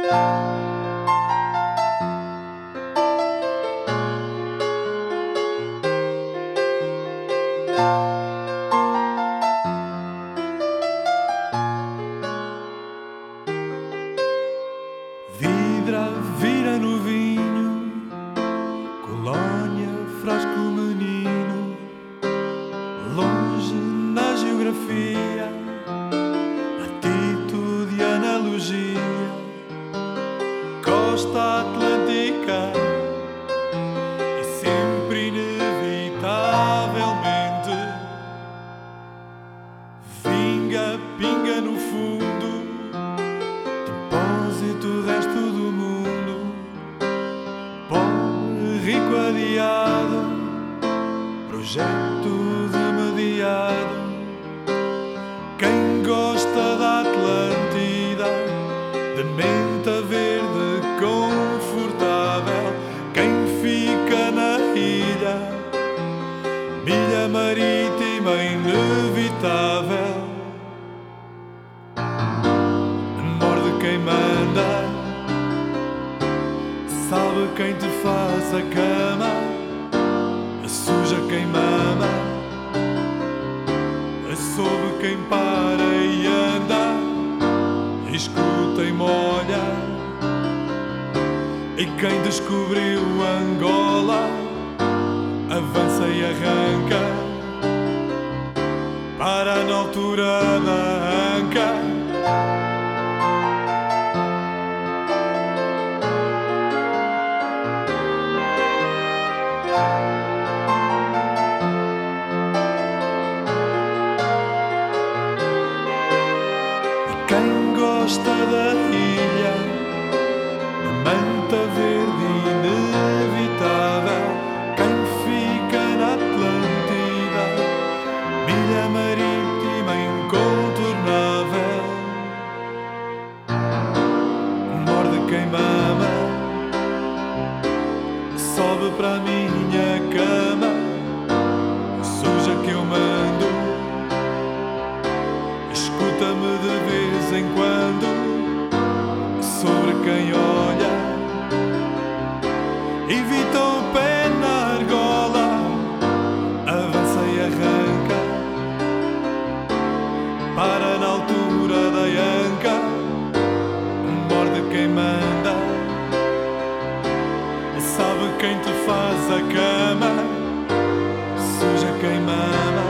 Vidra vira no vinho, colónia, frasco, menino, longe na geografia, atitude, analogia, costa atlântica e sempre inevitavelmente vinga, pinga no fundo, depósito, resto do mundo, pó rico adiado, projeto remediado. Quem gosta da Atlântida, de menta verde confortável, quem fica na ilha, milha marítima inevitável, morde quem manda, sabe quem te faz a cama, suja quem mama, soube quem para e anda, escuta e molha, e quem descobriu Angola avança e arranca, para na altura da anca. Quem gosta da ilha, de manta verde inevitável, quem fica na Atlântida, milha marítima incontornável, morde quem mama, sobe para a minha cama, suja que eu mando, escuta-me de vez em quando, sobre quem olha, evita o pé na argola, avança e arranca, para na altura da anca, morde quem manda, sabe quem te faz a cama, suja quem mama,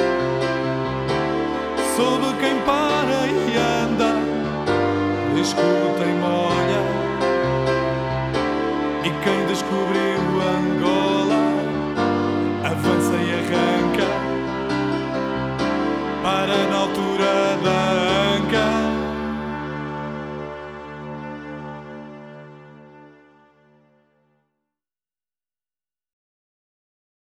soube quem para e anda, escuta e molha, e quem descobriu Angola avança e arranca, para